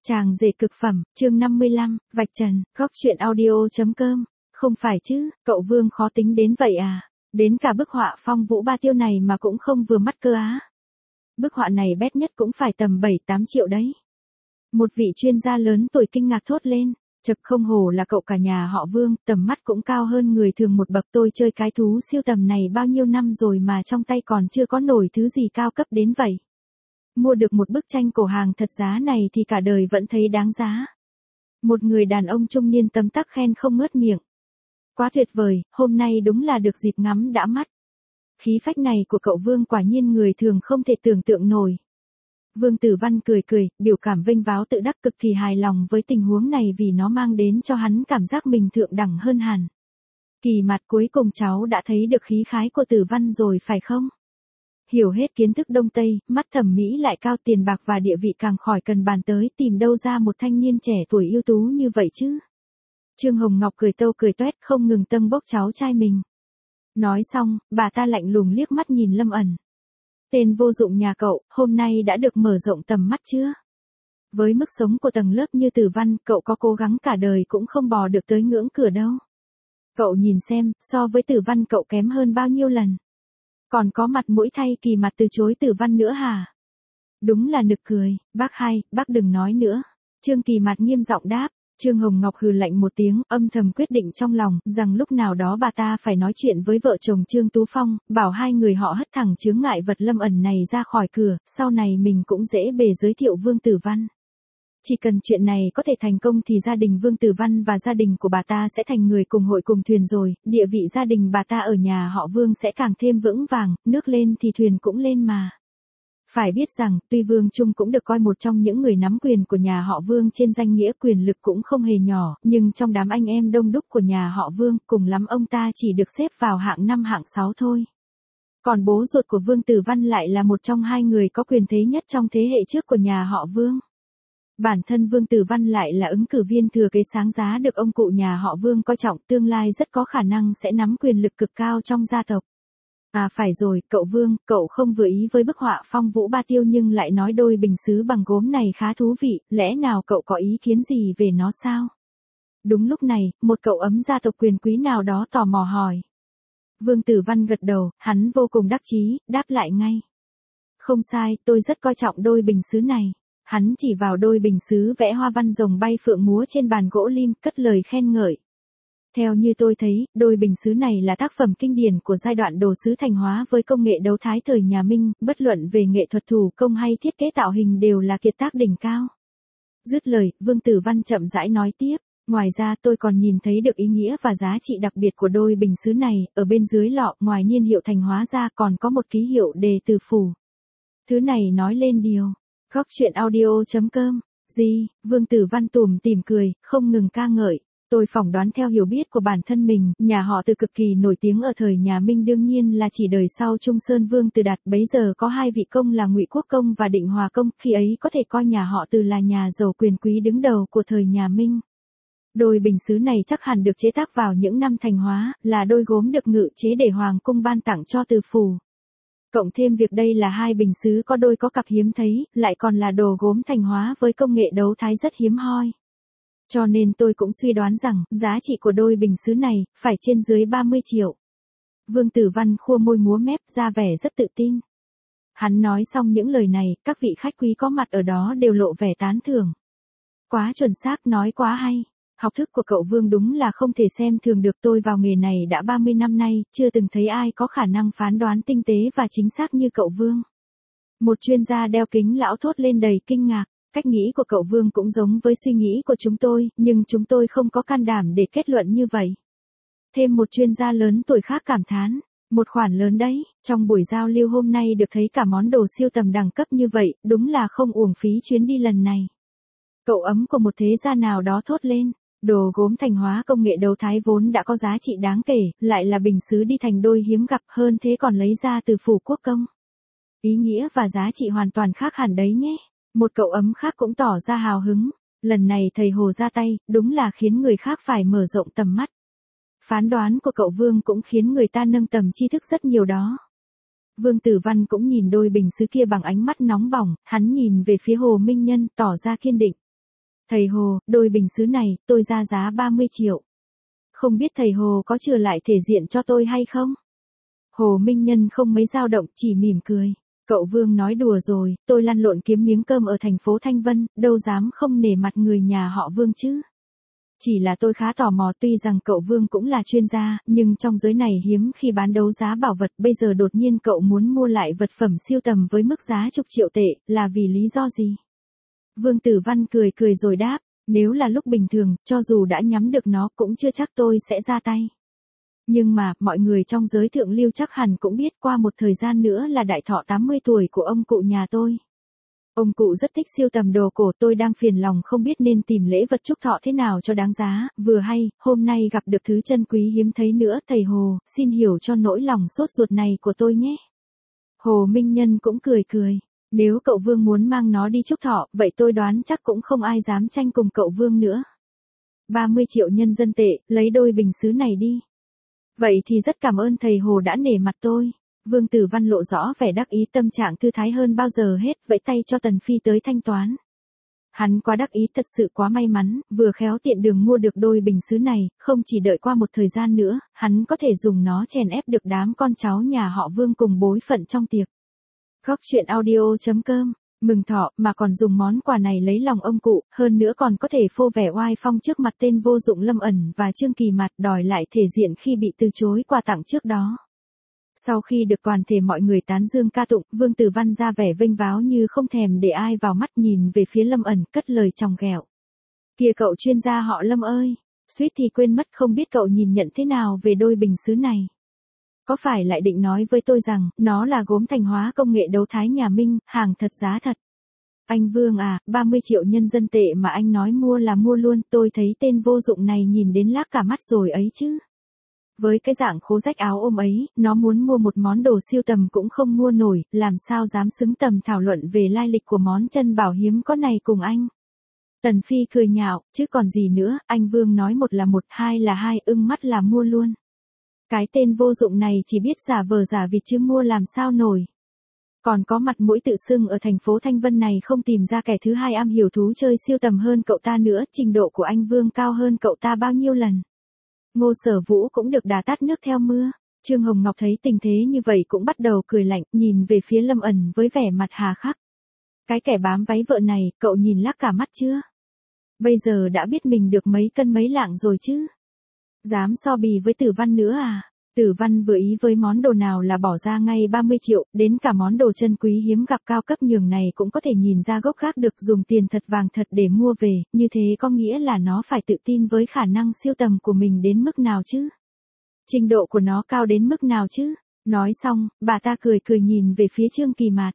Chàng rể cực phẩm, chương 55, vạch trần, góc truyện audio.com. Không phải chứ, cậu Vương khó tính đến vậy à? Đến cả bức họa Phong Vũ Ba Tiêu này mà cũng không vừa mắt cơ á. Bức họa này bét nhất cũng phải tầm 7-8 triệu đấy. Một vị chuyên gia lớn tuổi kinh ngạc thốt lên. Chật, không hổ là cậu cả nhà họ Vương, tầm mắt cũng cao hơn người thường một bậc. Tôi chơi cái thú siêu tầm này bao nhiêu năm rồi mà trong tay còn chưa có nổi thứ gì cao cấp đến vậy. Mua được một bức tranh cổ hàng thật giá này thì cả đời vẫn thấy đáng giá. Một người đàn ông trung niên tấm tắc khen không ngớt miệng. Quá tuyệt vời, hôm nay đúng là được dịp ngắm đã mắt. Khí phách này của cậu Vương quả nhiên người thường không thể tưởng tượng nổi. Vương Tử Văn cười cười, biểu cảm vênh váo tự đắc, cực kỳ hài lòng với tình huống này vì nó mang đến cho hắn cảm giác mình thượng đẳng hơn hẳn. Kỳ mặt, cuối cùng cháu đã thấy được khí khái của Tử Văn rồi phải không? Hiểu hết kiến thức Đông Tây, mắt thẩm mỹ lại cao, tiền bạc và địa vị càng khỏi cần bàn tới, tìm đâu ra một thanh niên trẻ tuổi ưu tú như vậy chứ. Trương Hồng Ngọc cười tâu cười toét, không ngừng tâng bốc cháu trai mình. Nói xong, bà ta lạnh lùng liếc mắt nhìn Lâm Ẩn. Tên vô dụng nhà cậu, hôm nay đã được mở rộng tầm mắt chưa? Với mức sống của tầng lớp như Tử Văn, cậu có cố gắng cả đời cũng không bò được tới ngưỡng cửa đâu. Cậu nhìn xem, so với Tử Văn cậu kém hơn bao nhiêu lần. Còn có mặt mũi thay Kỳ mặt từ chối Tử Văn nữa hả? Đúng là nực cười, bác hai, bác đừng nói nữa. Trương Kỳ mặt nghiêm giọng đáp. Trương Hồng Ngọc hừ lạnh một tiếng, âm thầm quyết định trong lòng, rằng lúc nào đó bà ta phải nói chuyện với vợ chồng Trương Tú Phong, bảo hai người họ hất thẳng chướng ngại vật Lâm Ẩn này ra khỏi cửa, sau này mình cũng dễ bề giới thiệu Vương Tử Văn. Chỉ cần chuyện này có thể thành công thì gia đình Vương Tử Văn và gia đình của bà ta sẽ thành người cùng hội cùng thuyền rồi, địa vị gia đình bà ta ở nhà họ Vương sẽ càng thêm vững vàng, nước lên thì thuyền cũng lên mà. Phải biết rằng, tuy Vương Trung cũng được coi một trong những người nắm quyền của nhà họ Vương trên danh nghĩa quyền lực cũng không hề nhỏ, nhưng trong đám anh em đông đúc của nhà họ Vương, cùng lắm ông ta chỉ được xếp vào hạng 5 hạng 6 thôi. Còn bố ruột của Vương Tử Văn lại là một trong hai người có quyền thế nhất trong thế hệ trước của nhà họ Vương. Bản thân Vương Tử Văn lại là ứng cử viên thừa kế sáng giá được ông cụ nhà họ Vương coi trọng, tương lai rất có khả năng sẽ nắm quyền lực cực cao trong gia tộc. À phải rồi, cậu Vương, cậu không vừa ý với bức họa Phong Vũ Ba Tiêu nhưng lại nói đôi bình sứ bằng gốm này khá thú vị, lẽ nào cậu có ý kiến gì về nó sao? Đúng lúc này, một cậu ấm gia tộc quyền quý nào đó tò mò hỏi. Vương Tử Văn gật đầu, hắn vô cùng đắc chí, đáp lại ngay. Không sai, tôi rất coi trọng đôi bình sứ này. Hắn chỉ vào đôi bình sứ vẽ hoa văn rồng bay phượng múa trên bàn gỗ lim, cất lời khen ngợi. Theo như tôi thấy, đôi bình sứ này là tác phẩm kinh điển của giai đoạn đồ sứ thành hóa với công nghệ đấu thái thời nhà Minh, bất luận về nghệ thuật thủ công hay thiết kế tạo hình đều là kiệt tác đỉnh cao. Dứt lời, Vương Tử Văn chậm rãi nói tiếp, ngoài ra tôi còn nhìn thấy được ý nghĩa và giá trị đặc biệt của đôi bình sứ này, ở bên dưới lọ, ngoài niên hiệu thành hóa ra còn có một ký hiệu đề từ phủ. Thứ này nói lên điều. Góc truyện audio.com. Gì? Vương Tử Văn tủm tỉm cười, không ngừng ca ngợi. Tôi phỏng đoán theo hiểu biết của bản thân mình, nhà họ Từ cực kỳ nổi tiếng ở thời nhà Minh đương nhiên là chỉ đời sau Trung Sơn Vương Từ Đạt, bấy giờ có hai vị công là Ngụy Quốc Công và Định Hòa Công, khi ấy có thể coi nhà họ Từ là nhà giàu quyền quý đứng đầu của thời nhà Minh. Đôi bình sứ này chắc hẳn được chế tác vào những năm thành hóa, là đôi gốm được ngự chế để Hoàng cung ban tặng cho Từ phủ. Cộng thêm việc đây là hai bình sứ có đôi có cặp hiếm thấy, lại còn là đồ gốm thành hóa với công nghệ đấu thái rất hiếm hoi. Cho nên tôi cũng suy đoán rằng, giá trị của đôi bình sứ này, phải trên dưới 30 triệu. Vương Tử Văn khua môi múa mép ra vẻ rất tự tin. Hắn nói xong những lời này, các vị khách quý có mặt ở đó đều lộ vẻ tán thưởng. Quá chuẩn xác, nói quá hay. Học thức của cậu Vương đúng là không thể xem thường được, tôi vào nghề này đã 30 năm nay, chưa từng thấy ai có khả năng phán đoán tinh tế và chính xác như cậu Vương. Một chuyên gia đeo kính lão thốt lên đầy kinh ngạc. Cách nghĩ của cậu Vương cũng giống với suy nghĩ của chúng tôi, nhưng chúng tôi không có can đảm để kết luận như vậy. Thêm một chuyên gia lớn tuổi khác cảm thán, một khoản lớn đấy, trong buổi giao lưu hôm nay được thấy cả món đồ siêu tầm đẳng cấp như vậy, đúng là không uổng phí chuyến đi lần này. Cậu ấm của một thế gia nào đó thốt lên, đồ gốm thành hóa công nghệ đấu thái vốn đã có giá trị đáng kể, lại là bình sứ đi thành đôi hiếm gặp, hơn thế còn lấy ra từ phủ quốc công. Ý nghĩa và giá trị hoàn toàn khác hẳn đấy nhé. Một cậu ấm khác cũng tỏ ra hào hứng, lần này thầy Hồ ra tay, đúng là khiến người khác phải mở rộng tầm mắt. Phán đoán của cậu Vương cũng khiến người ta nâng tầm tri thức rất nhiều đó. Vương Tử Văn cũng nhìn đôi bình sứ kia bằng ánh mắt nóng bỏng, hắn nhìn về phía Hồ Minh Nhân, tỏ ra kiên định. Thầy Hồ, đôi bình sứ này, tôi ra giá 30 triệu. Không biết thầy Hồ có chừa lại thể diện cho tôi hay không? Hồ Minh Nhân không mấy dao động, chỉ mỉm cười. Cậu Vương nói đùa rồi, tôi lăn lộn kiếm miếng cơm ở thành phố Thanh Vân, đâu dám không nể mặt người nhà họ Vương chứ. Chỉ là tôi khá tò mò, tuy rằng cậu Vương cũng là chuyên gia, nhưng trong giới này hiếm khi bán đấu giá bảo vật, bây giờ đột nhiên cậu muốn mua lại vật phẩm siêu tầm với mức giá chục triệu tệ, là vì lý do gì? Vương Tử Văn cười cười rồi đáp, nếu là lúc bình thường, cho dù đã nhắm được nó cũng chưa chắc tôi sẽ ra tay. Nhưng mà, mọi người trong giới thượng lưu chắc hẳn cũng biết qua một thời gian nữa là đại thọ 80 tuổi của ông cụ nhà tôi. Ông cụ rất thích siêu tầm đồ cổ, tôi đang phiền lòng không biết nên tìm lễ vật chúc thọ thế nào cho đáng giá, vừa hay, hôm nay gặp được thứ chân quý hiếm thấy nữa, thầy Hồ, xin hiểu cho nỗi lòng sốt ruột này của tôi nhé. Hồ Minh Nhân cũng cười cười, nếu cậu Vương muốn mang nó đi chúc thọ, vậy tôi đoán chắc cũng không ai dám tranh cùng cậu Vương nữa. 30 triệu nhân dân tệ, lấy đôi bình sứ này đi. Vậy thì rất cảm ơn thầy Hồ đã nể mặt tôi. Vương Tử Văn lộ rõ vẻ đắc ý, tâm trạng thư thái hơn bao giờ hết, vẫy tay cho Tần Phi tới thanh toán. Hắn quá đắc ý, thật sự quá may mắn, vừa khéo tiện đường mua được đôi bình sứ này, không chỉ đợi qua một thời gian nữa, hắn có thể dùng nó chèn ép được đám con cháu nhà họ Vương cùng bối phận trong tiệc. Góc truyện audio.com, mừng thọ mà còn dùng món quà này lấy lòng ông cụ, hơn nữa còn có thể phô vẻ oai phong trước mặt tên vô dụng Lâm Ẩn và Trương Kỳ Mạt, đòi lại thể diện khi bị từ chối quà tặng trước đó. Sau khi được toàn thể mọi người tán dương ca tụng, Vương Tử Văn ra vẻ vênh váo như không thèm để ai vào mắt, nhìn về phía Lâm Ẩn, cất lời chòng ghẹo. Kìa cậu chuyên gia họ Lâm ơi, suýt thì quên mất, không biết cậu nhìn nhận thế nào về đôi bình sứ này. Có phải lại định nói với tôi rằng, nó là gốm thành hóa công nghệ đấu thái nhà Minh, hàng thật giá thật. Anh Vương à, 30 triệu nhân dân tệ mà anh nói mua là mua luôn, tôi thấy tên vô dụng này nhìn đến lác cả mắt rồi ấy chứ. Với cái dạng khố rách áo ôm ấy, nó muốn mua một món đồ siêu tầm cũng không mua nổi, làm sao dám xứng tầm thảo luận về lai lịch của món chân bảo hiếm có này cùng anh. Tần Phi cười nhạo, chứ còn gì nữa, anh Vương nói một là một, hai là hai, ưng mắt là mua luôn. Cái tên vô dụng này chỉ biết giả vờ giả vịt chứ mua làm sao nổi. Còn có mặt mũi tự xưng ở thành phố Thanh Vân này không tìm ra kẻ thứ hai am hiểu thú chơi siêu tầm hơn cậu ta nữa, trình độ của anh Vương cao hơn cậu ta bao nhiêu lần. Ngô Sở Vũ cũng được đà tát nước theo mưa. Trương Hồng Ngọc thấy tình thế như vậy cũng bắt đầu cười lạnh, nhìn về phía Lâm Ẩn với vẻ mặt hà khắc. Cái kẻ bám váy vợ này, cậu nhìn lác cả mắt chưa? Bây giờ đã biết mình được mấy cân mấy lạng rồi chứ? Dám so bì với Tử Văn nữa à? Tử Văn vừa ý với món đồ nào là bỏ ra ngay 30 triệu, đến cả món đồ chân quý hiếm gặp cao cấp nhường này cũng có thể nhìn ra gốc gác được, dùng tiền thật vàng thật để mua về, như thế có nghĩa là nó phải tự tin với khả năng siêu tầm của mình đến mức nào chứ? Trình độ của nó cao đến mức nào chứ? Nói xong, bà ta cười cười nhìn về phía Trương Kỳ Mạt.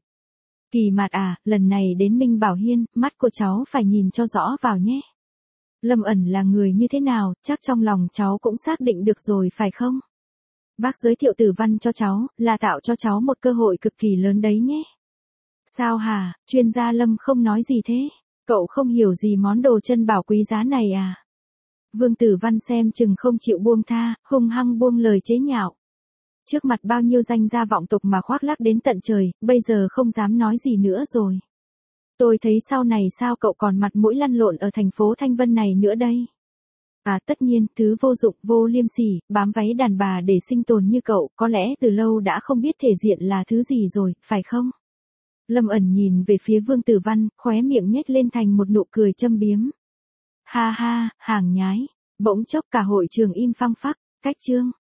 Kỳ Mạt à, lần này đến Minh Bảo Hiên, mắt của cháu phải nhìn cho rõ vào nhé. Lâm Ẩn là người như thế nào, chắc trong lòng cháu cũng xác định được rồi phải không? Bác giới thiệu Tử Văn cho cháu, là tạo cho cháu một cơ hội cực kỳ lớn đấy nhé. Sao hả, chuyên gia Lâm không nói gì thế? Cậu không hiểu gì món đồ chân bảo quý giá này à? Vương Tử Văn xem chừng không chịu buông tha, hung hăng buông lời chế nhạo. Trước mặt bao nhiêu danh gia vọng tộc mà khoác lác đến tận trời, bây giờ không dám nói gì nữa rồi. Tôi thấy sau này sao cậu còn mặt mũi lăn lộn ở thành phố Thanh Vân này nữa đây? À tất nhiên, thứ vô dụng, vô liêm sỉ, bám váy đàn bà để sinh tồn như cậu, có lẽ từ lâu đã không biết thể diện là thứ gì rồi, phải không? Lâm Ẩn nhìn về phía Vương Tử Văn, khóe miệng nhếch lên thành một nụ cười châm biếm. Ha ha, hàng nhái. Bỗng chốc cả hội trường im phăng phắc, cách chương.